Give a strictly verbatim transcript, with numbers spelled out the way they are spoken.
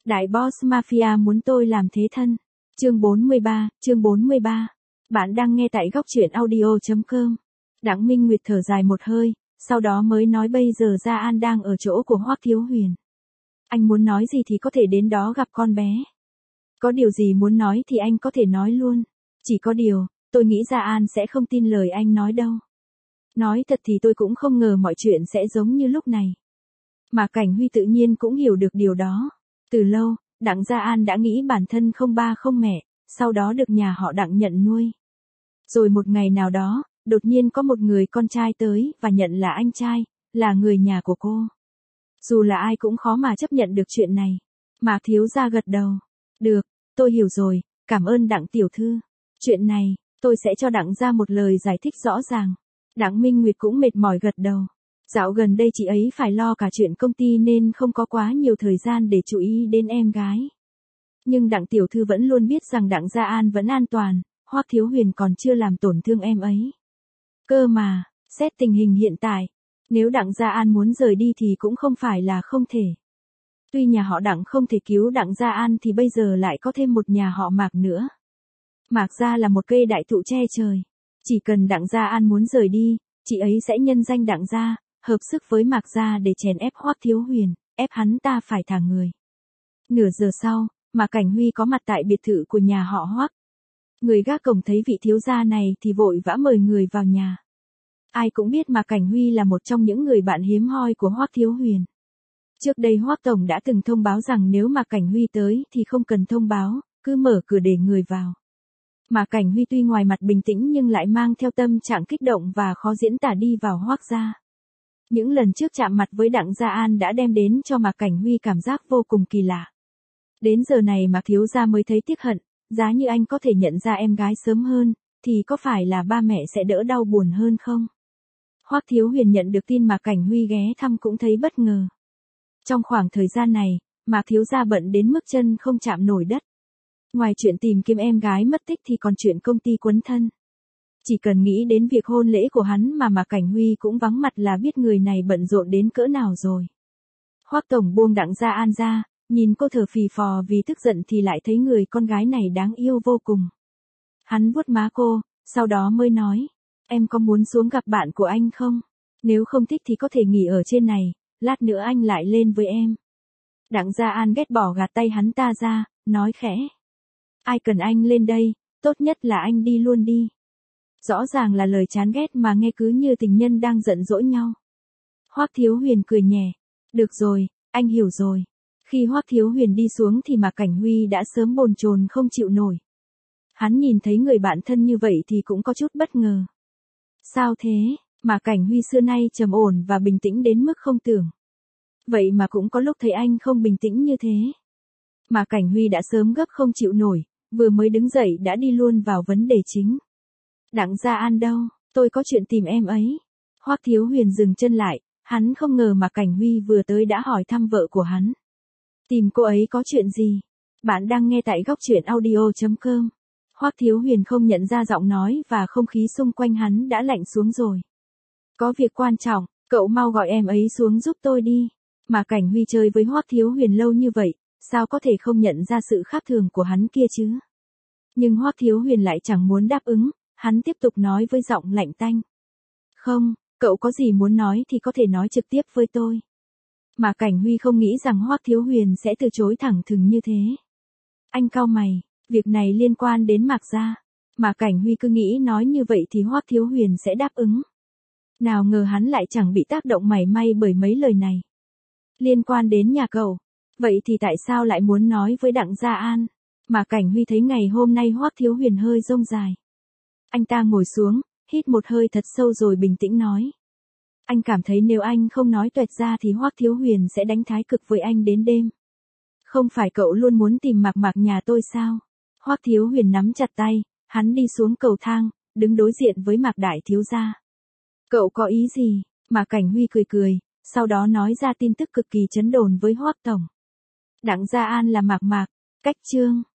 Đại boss mafia muốn tôi làm thế thân. Chương bốn mươi ba, chương bốn mươi ba. Bạn đang nghe tại góc truyện audio chấm com. Đặng Minh Nguyệt thở dài một hơi, sau đó mới nói bây giờ Gia An đang ở chỗ của Hoắc Thiếu Huyền. Anh muốn nói gì thì có thể đến đó gặp con bé. Có điều gì muốn nói thì anh có thể nói luôn. Chỉ có điều, tôi nghĩ Gia An sẽ không tin lời anh nói đâu. Nói thật thì tôi cũng không ngờ mọi chuyện sẽ giống như lúc này. Mà Cảnh Huy tự nhiên cũng hiểu được điều đó. Từ lâu, Đặng Gia An đã nghĩ bản thân không ba không mẹ, sau đó được nhà họ Đặng nhận nuôi. Rồi một ngày nào đó, đột nhiên có một người con trai tới và nhận là anh trai, là người nhà của cô. Dù là ai cũng khó mà chấp nhận được chuyện này. Mạc thiếu gia gật đầu. Được, tôi hiểu rồi, cảm ơn Đặng tiểu thư. Chuyện này, tôi sẽ cho Đặng gia một lời giải thích rõ ràng. Đặng Minh Nguyệt cũng mệt mỏi gật đầu. Dạo gần đây chị ấy phải lo cả chuyện công ty nên không có quá nhiều thời gian để chú ý đến em gái. Nhưng Đặng tiểu thư vẫn luôn biết rằng Đặng Gia An vẫn an toàn, Hoắc Thiếu Huyền còn chưa làm tổn thương em ấy. Cơ mà, xét tình hình hiện tại, nếu Đặng Gia An muốn rời đi thì cũng không phải là không thể. Tuy nhà họ Đặng không thể cứu Đặng Gia An thì bây giờ lại có thêm một nhà họ Mạc nữa. Mạc gia là một cây đại thụ che trời. Chỉ cần Đặng Gia An muốn rời đi, chị ấy sẽ nhân danh Đặng gia, hợp sức với Mạc gia để chèn ép Hoắc Thiếu Huyền, ép hắn ta phải thả người. Nửa giờ sau, Mạc Cảnh Huy có mặt tại biệt thự của nhà họ Hoắc. Người gác cổng thấy vị thiếu gia này thì vội vã mời người vào nhà. Ai cũng biết Mạc Cảnh Huy là một trong những người bạn hiếm hoi của Hoắc Thiếu Huyền. Trước đây Hoắc tổng đã từng thông báo rằng nếu Mạc Cảnh Huy tới thì không cần thông báo, cứ mở cửa để người vào. Mạc Cảnh Huy tuy ngoài mặt bình tĩnh nhưng lại mang theo tâm trạng kích động và khó diễn tả đi vào Hoắc gia. Những lần trước chạm mặt với Đặng Gia An đã đem đến cho Mạc Cảnh Huy cảm giác vô cùng kỳ lạ. Đến giờ này Mạc thiếu gia mới thấy tiếc hận, giá như anh có thể nhận ra em gái sớm hơn, thì có phải là ba mẹ sẽ đỡ đau buồn hơn không? Hoắc Thiếu Huyền nhận được tin Mạc Cảnh Huy ghé thăm cũng thấy bất ngờ. Trong khoảng thời gian này, Mạc thiếu gia bận đến mức chân không chạm nổi đất. Ngoài chuyện tìm kiếm em gái mất tích thì còn chuyện công ty quấn thân. Chỉ cần nghĩ đến việc hôn lễ của hắn mà Mạc Cảnh Huy cũng vắng mặt là biết người này bận rộn đến cỡ nào rồi. Hoắc tổng buông Đặng Gia An ra, nhìn cô thở phì phò vì tức giận thì lại thấy người con gái này đáng yêu vô cùng. Hắn vuốt má cô, sau đó mới nói, em có muốn xuống gặp bạn của anh không? Nếu không thích thì có thể nghỉ ở trên này, lát nữa anh lại lên với em. Đặng Gia An ghét bỏ gạt tay hắn ta ra, nói khẽ. Ai cần anh lên đây, tốt nhất là anh đi luôn đi. Rõ ràng là lời chán ghét mà nghe cứ như tình nhân đang giận dỗi nhau. Hoắc Thiếu Huyền cười nhẹ. Được rồi, anh hiểu rồi. Khi Hoắc Thiếu Huyền đi xuống thì Mạc Cảnh Huy đã sớm bồn chồn không chịu nổi. Hắn nhìn thấy người bạn thân như vậy thì cũng có chút bất ngờ. Sao thế? Mạc Cảnh Huy xưa nay trầm ổn và bình tĩnh đến mức không tưởng. Vậy mà cũng có lúc thấy anh không bình tĩnh như thế. Mạc Cảnh Huy đã sớm gấp không chịu nổi, vừa mới đứng dậy đã đi luôn vào vấn đề chính. Đặng Gia An đâu? Tôi có chuyện tìm em ấy. Hoắc Thiếu Huyền dừng chân lại, hắn không ngờ Mạc Cảnh Huy vừa tới đã hỏi thăm vợ của hắn. Tìm cô ấy có chuyện gì? Bạn đang nghe tại góc truyện audio chấm com. Hoắc Thiếu Huyền không nhận ra giọng nói và không khí xung quanh hắn đã lạnh xuống rồi. Có việc quan trọng, cậu mau gọi em ấy xuống giúp tôi đi. Mạc Cảnh Huy chơi với Hoắc Thiếu Huyền lâu như vậy, sao có thể không nhận ra sự khác thường của hắn kia chứ? Nhưng Hoắc Thiếu Huyền lại chẳng muốn đáp ứng, hắn tiếp tục nói với giọng lạnh tanh. Không, cậu có gì muốn nói thì có thể nói trực tiếp với tôi. Mạc Cảnh Huy không nghĩ rằng Hoắc Thiếu Huyền sẽ từ chối thẳng thừng như thế. Anh cau mày, việc này liên quan đến Mạc gia. Mạc Cảnh Huy cứ nghĩ nói như vậy thì Hoắc Thiếu Huyền sẽ đáp ứng. Nào ngờ hắn lại chẳng bị tác động mảy may bởi mấy lời này. Liên quan đến nhà cậu. Vậy thì tại sao lại muốn nói với Đặng Gia An? Mạc Cảnh Huy thấy ngày hôm nay Hoắc Thiếu Huyền hơi rông dài. Anh ta ngồi xuống, hít một hơi thật sâu rồi bình tĩnh nói. Anh cảm thấy nếu anh không nói toẹt ra thì Hoắc Thiếu Huyền sẽ đánh thái cực với anh đến đêm. Không phải cậu luôn muốn tìm Mạc Mạc nhà tôi sao? Hoắc Thiếu Huyền nắm chặt tay, hắn đi xuống cầu thang, đứng đối diện với Mạc đại thiếu gia. Cậu có ý gì? Mạc Cảnh Huy cười cười, sau đó nói ra tin tức cực kỳ chấn đồn với Hoắc tổng. Đặng Gia An là Mạc Mạc, cách chương.